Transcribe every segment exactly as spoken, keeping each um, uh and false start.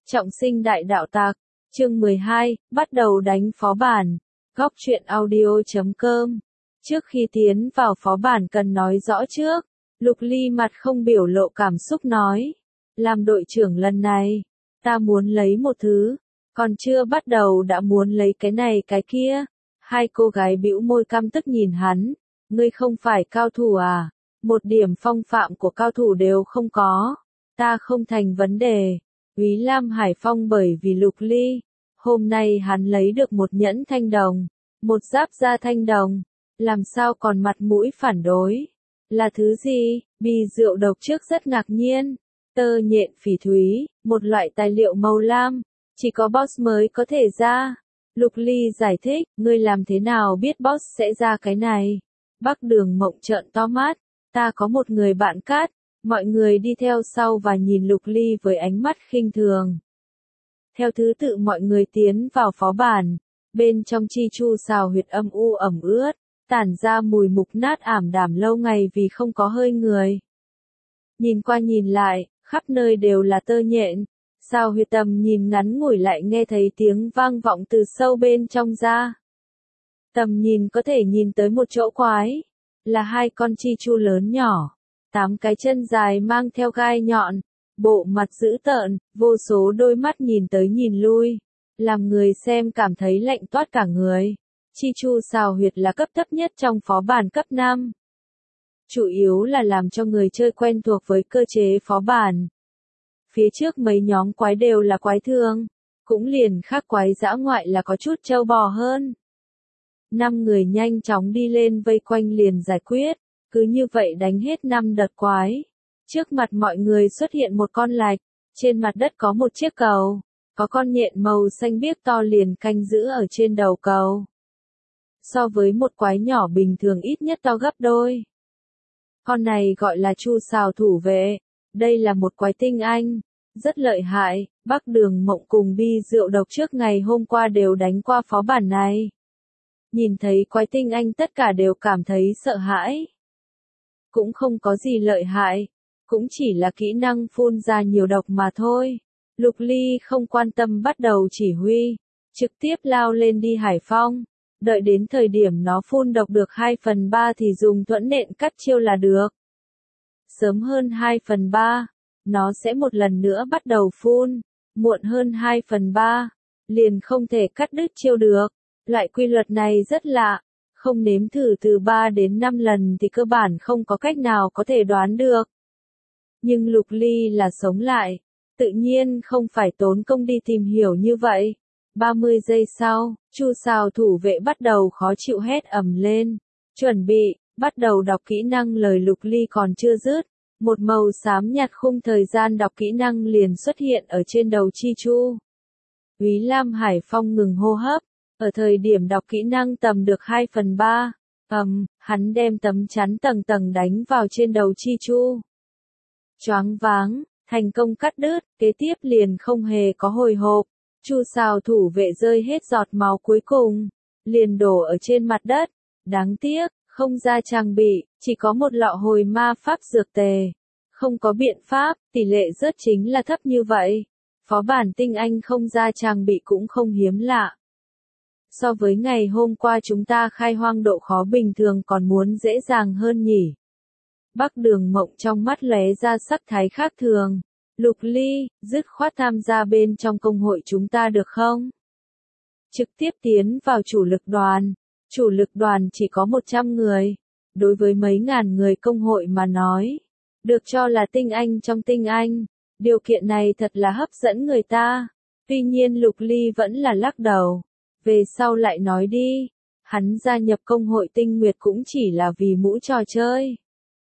Trọng sinh đại đạo tặc, chương mười hai, bắt đầu đánh phó bản. Góc truyện audio chấm com. Trước khi tiến vào phó bản cần nói rõ trước, Lục Ly mặt không biểu lộ cảm xúc nói. Làm đội trưởng lần này, ta muốn lấy một thứ, còn chưa bắt đầu đã muốn lấy cái này cái kia. Hai cô gái bĩu môi căm tức nhìn hắn, ngươi không phải cao thủ à, một điểm phong phạm của cao thủ đều không có, ta không thành vấn đề. Úy Lam Hải Phong bởi vì Lục Ly, hôm nay hắn lấy được một nhẫn thanh đồng, một giáp da thanh đồng, làm sao còn mặt mũi phản đối. Là thứ gì? Bì rượu độc trước rất ngạc nhiên. Tơ nhện phỉ thúy, một loại tài liệu màu lam, chỉ có boss mới có thể ra. Lục Ly giải thích, ngươi làm thế nào biết boss sẽ ra cái này? Bắc Đường Mộng trợn to mắt, ta có một người bạn cát. Mọi người đi theo sau và nhìn Lục Ly với ánh mắt khinh thường. Theo thứ tự mọi người tiến vào phó bản, bên trong chi chu xào huyệt âm u ẩm ướt, tản ra mùi mục nát ảm đạm lâu ngày vì không có hơi người. Nhìn qua nhìn lại, khắp nơi đều là tơ nhện, xào huyệt tầm nhìn ngắn ngủi lại nghe thấy tiếng vang vọng từ sâu bên trong ra. Tầm nhìn có thể nhìn tới một chỗ quái, là hai con chi chu lớn nhỏ. Tám cái chân dài mang theo gai nhọn, bộ mặt dữ tợn, vô số đôi mắt nhìn tới nhìn lui, làm người xem cảm thấy lạnh toát cả người. Chi chu xào huyệt là cấp thấp nhất trong phó bản cấp năm. Chủ yếu là làm cho người chơi quen thuộc với cơ chế phó bản. Phía trước mấy nhóm quái đều là quái thường, cũng liền khác quái dã ngoại là có chút trâu bò hơn. Năm người nhanh chóng đi lên vây quanh liền giải quyết. Cứ như vậy đánh hết năm đợt quái. Trước mặt mọi người xuất hiện một con lạch, trên mặt đất có một chiếc cầu, có con nhện màu xanh biếc to liền canh giữ ở trên đầu cầu. So với một quái nhỏ bình thường ít nhất to gấp đôi. Con này gọi là chu xào thủ vệ, đây là một quái tinh anh, rất lợi hại, Bắc Đường Mộng cùng Bi rượu độc trước ngày hôm qua đều đánh qua phó bản này. Nhìn thấy quái tinh anh tất cả đều cảm thấy sợ hãi. Cũng không có gì lợi hại, cũng chỉ là kỹ năng phun ra nhiều độc mà thôi. Lục Ly không quan tâm bắt đầu chỉ huy, trực tiếp lao lên đi Hải Phong, đợi đến thời điểm nó phun độc được hai phần ba thì dùng thuẫn nện cắt chiêu là được. Sớm hơn hai phần ba, nó sẽ một lần nữa bắt đầu phun, muộn hơn hai phần ba, liền không thể cắt đứt chiêu được. Loại quy luật này rất lạ. Không nếm thử từ ba đến năm lần thì cơ bản không có cách nào có thể đoán được. Nhưng Lục Ly là sống lại, tự nhiên không phải tốn công đi tìm hiểu như vậy. ba mươi giây sau, chu xào thủ vệ bắt đầu khó chịu hét ầm lên. Chuẩn bị, bắt đầu đọc kỹ năng lời Lục Ly còn chưa dứt. Một màu xám nhạt khung thời gian đọc kỹ năng liền xuất hiện ở trên đầu chi chu. Úy Lam Hải Phong ngừng hô hấp. Ở thời điểm đọc kỹ năng tầm được hai phần ba, ầm, hắn đem tấm chắn tầng tầng đánh vào trên đầu chi chu. Choáng váng, thành công cắt đứt, kế tiếp liền không hề có hồi hộp. Chu xào thủ vệ rơi hết giọt máu cuối cùng, liền đổ ở trên mặt đất. Đáng tiếc, không ra trang bị, chỉ có một lọ hồi ma pháp dược tề. Không có biện pháp, tỷ lệ rớt chính là thấp như vậy. Phó bản tinh anh không ra trang bị cũng không hiếm lạ. So với ngày hôm qua chúng ta khai hoang độ khó bình thường còn muốn dễ dàng hơn nhỉ. Bắc Đường Mộng trong mắt lóe ra sắc thái khác thường. Lục Ly, dứt khoát tham gia bên trong công hội chúng ta được không? Trực tiếp tiến vào chủ lực đoàn. Chủ lực đoàn chỉ có một trăm người. Đối với mấy ngàn người công hội mà nói. Được cho là tinh anh trong tinh anh. Điều kiện này thật là hấp dẫn người ta. Tuy nhiên Lục Ly vẫn là lắc đầu. Về sau lại nói đi, hắn gia nhập công hội tinh nguyệt cũng chỉ là vì mũ trò chơi.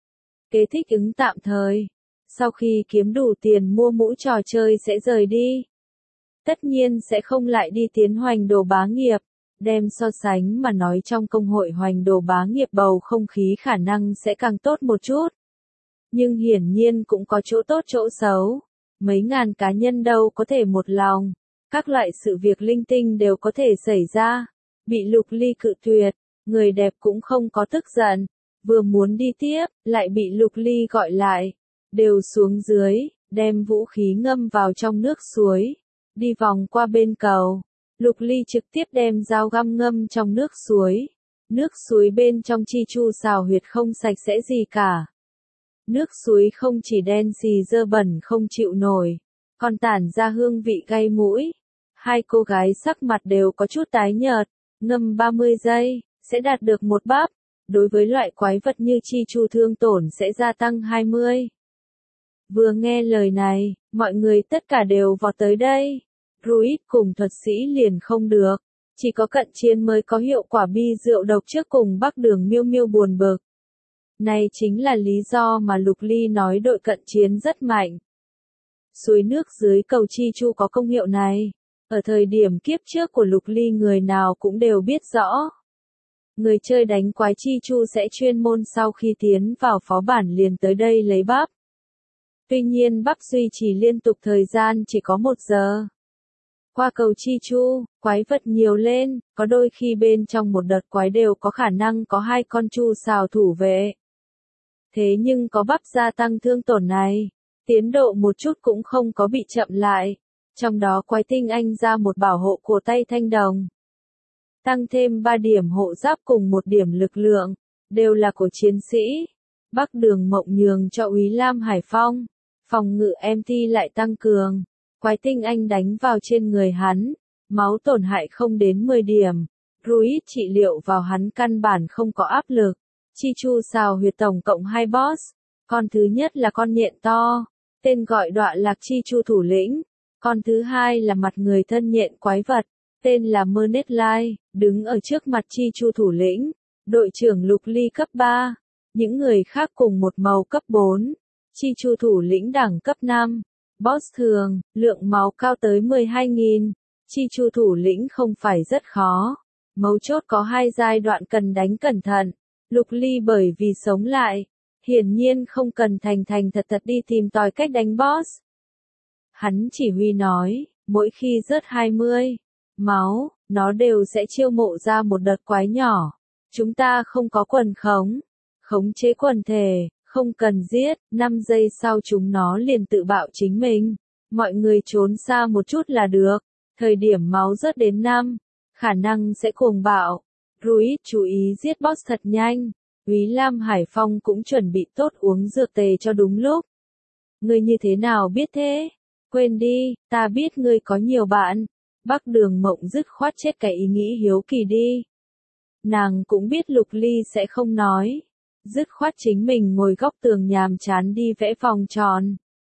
Kế thích ứng tạm thời, sau khi kiếm đủ tiền mua mũ trò chơi sẽ rời đi. Tất nhiên sẽ không lại đi tiến hoành đồ bá nghiệp, đem so sánh mà nói trong công hội hoành đồ bá nghiệp bầu không khí khả năng sẽ càng tốt một chút. Nhưng hiển nhiên cũng có chỗ tốt chỗ xấu, mấy ngàn cá nhân đâu có thể một lòng. Các loại sự việc linh tinh đều có thể xảy ra. Bị Lục Ly cự tuyệt, người đẹp cũng không có tức giận. Vừa muốn đi tiếp, lại bị Lục Ly gọi lại. Đều xuống dưới, đem vũ khí ngâm vào trong nước suối. đi vòng qua bên cầu. Lục Ly trực tiếp đem dao găm ngâm trong nước suối. Nước suối bên trong chi chu xào huyệt không sạch sẽ gì cả. Nước suối không chỉ đen xì dơ bẩn không chịu nổi, còn tản ra hương vị gây mũi. Hai cô gái sắc mặt đều có chút tái nhợt, ngâm ba mươi giây, sẽ đạt được một bắp. Đối với loại quái vật như chi chu thương tổn sẽ gia tăng hai mươi. Vừa nghe lời này, mọi người tất cả đều vọt tới đây. Ruiz cùng thuật sĩ liền không được. Chỉ có cận chiến mới có hiệu quả bi rượu độc trước cùng Bắc Đường Miêu Miêu buồn bực. Này chính là lý do mà Lục Ly nói đội cận chiến rất mạnh. Suối nước dưới cầu chi chu có công hiệu này. Ở thời điểm kiếp trước của Lục Ly người nào cũng đều biết rõ. Người chơi đánh quái chi chu sẽ chuyên môn sau khi tiến vào phó bản liền tới đây lấy bắp. Tuy nhiên bắp duy trì liên tục thời gian chỉ có một giờ. Qua cầu chi chu, quái vật nhiều lên, có đôi khi bên trong một đợt quái đều có khả năng có hai con chu xào thủ vệ. Thế nhưng có bắp gia tăng thương tổn này, tiến độ một chút cũng không có bị chậm lại. Trong đó quái tinh anh ra một bảo hộ cổ tay thanh đồng. Tăng thêm ba điểm hộ giáp cùng một điểm lực lượng, đều là của chiến sĩ. Bắc Đường Mộng nhường cho Úy Lam Hải Phong. Phòng ngự em tê lại tăng cường. Quái tinh anh đánh vào trên người hắn. Máu tổn hại không đến mười điểm. Ruiz trị liệu vào hắn căn bản không có áp lực. Chi chu xào huyệt tổng cộng hai boss. Con thứ nhất là con nhện to. Tên gọi Đọa Lạc Chi Chu thủ lĩnh. Con thứ hai là mặt người thân nhện quái vật. Tên là Mernet Lai, đứng ở trước mặt chi chu thủ lĩnh. Đội trưởng Lục Ly cấp ba. Những người khác cùng một màu cấp bốn. Chi chu thủ lĩnh đẳng cấp năm. Boss thường, lượng máu cao tới mười hai nghìn. Chi chu thủ lĩnh không phải rất khó. Mấu chốt có hai giai đoạn cần đánh cẩn thận. Lục Ly bởi vì sống lại. Hiển nhiên không cần thành thành thật thật đi tìm tòi cách đánh boss. Hắn chỉ huy nói, mỗi khi rớt hai mươi máu, nó đều sẽ chiêu mộ ra một đợt quái nhỏ. Chúng ta không có quần khống. Khống chế quần thể, không cần giết, năm giây sau chúng nó liền tự bạo chính mình. Mọi người trốn xa một chút là được. Thời điểm máu rớt đến năm, khả năng sẽ cuồng bạo. Ruiz chú ý giết boss thật nhanh. Úy Lam Hải Phong cũng chuẩn bị tốt uống dược tề cho đúng lúc. Ngươi như thế nào biết thế? Quên đi, ta biết ngươi có nhiều bạn. Bắc Đường Mộng dứt khoát chết cái ý nghĩ hiếu kỳ đi. Nàng cũng biết Lục Ly sẽ không nói. Dứt khoát chính mình ngồi góc tường nhàm chán đi vẽ vòng tròn.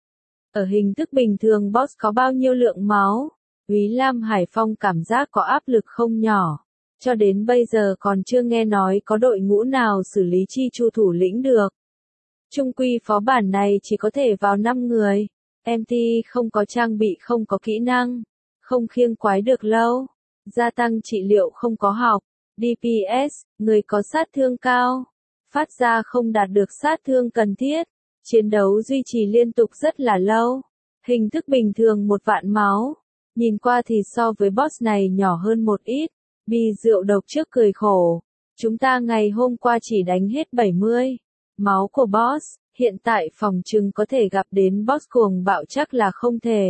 Ở hình thức bình thường boss có bao nhiêu lượng máu? Úy Lam Hải Phong cảm giác có áp lực không nhỏ. Cho đến bây giờ còn chưa nghe nói có đội ngũ nào xử lý chi chu thủ lĩnh được. Trung quy phó bản này chỉ có thể vào năm người. em tê không có trang bị không có kỹ năng. Không khiêng quái được lâu. Gia tăng trị liệu không có học. đê pê ét, người có sát thương cao. Phát ra không đạt được sát thương cần thiết. Chiến đấu duy trì liên tục rất là lâu. Hình thức bình thường một vạn máu. Nhìn qua thì so với boss này nhỏ hơn một ít. Bi rượu độc trước cười khổ. Chúng ta ngày hôm qua chỉ đánh hết bảy mươi. Máu của boss, hiện tại phòng trừng có thể gặp đến boss cuồng bạo chắc là không thể.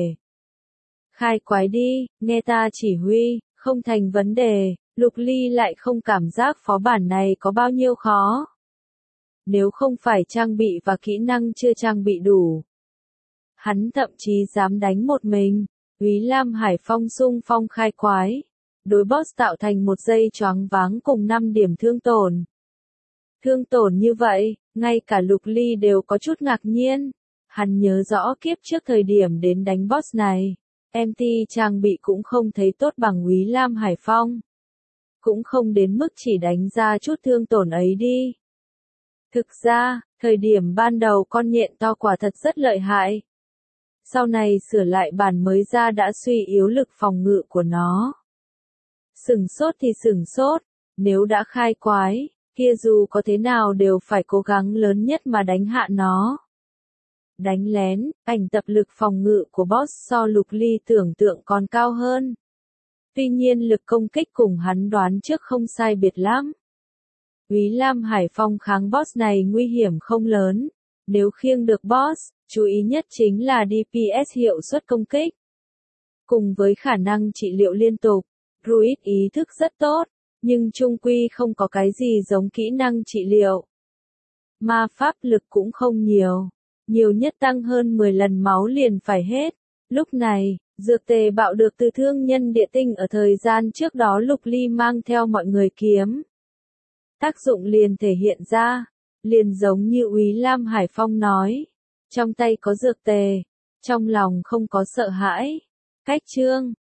Khai quái đi, nghe ta chỉ huy, không thành vấn đề. Lục Ly lại không cảm giác phó bản này có bao nhiêu khó. Nếu không phải trang bị và kỹ năng chưa trang bị đủ. Hắn thậm chí dám đánh một mình. Úy Lam Hải Phong xung phong khai quái. Đối boss tạo thành một giây choáng váng cùng năm điểm thương tổn. Thương tổn như vậy, ngay cả Lục Ly đều có chút ngạc nhiên. Hắn nhớ rõ kiếp trước thời điểm đến đánh boss này. em tê trang bị cũng không thấy tốt bằng Úy Lam Hải Phong. Cũng không đến mức chỉ đánh ra chút thương tổn ấy đi. Thực ra, thời điểm ban đầu con nhện to quả thật rất lợi hại. Sau này sửa lại bản mới ra đã suy yếu lực phòng ngự của nó. Sửng sốt thì sửng sốt, nếu đã khai quái, kia dù có thế nào đều phải cố gắng lớn nhất mà đánh hạ nó. Đánh lén, ảnh tập lực phòng ngự của boss so Lục Ly tưởng tượng còn cao hơn. Tuy nhiên lực công kích cùng hắn đoán trước không sai biệt lắm. Úy Lam Hải Phong kháng boss này nguy hiểm không lớn. Nếu khiêng được boss, chú ý nhất chính là đê pê ét hiệu suất công kích. cùng với khả năng trị liệu liên tục, Ruiz ý thức rất tốt, nhưng chung quy không có cái gì giống kỹ năng trị liệu. Ma pháp lực cũng không nhiều, nhiều nhất tăng hơn mười lần máu liền phải hết. Lúc này, dược tề bạo được từ thương nhân địa tinh ở thời gian trước đó Lục Ly mang theo mọi người kiếm. Tác dụng liền thể hiện ra, liền giống như Úy Lam Hải Phong nói, trong tay có dược tề, trong lòng không có sợ hãi. Cách chương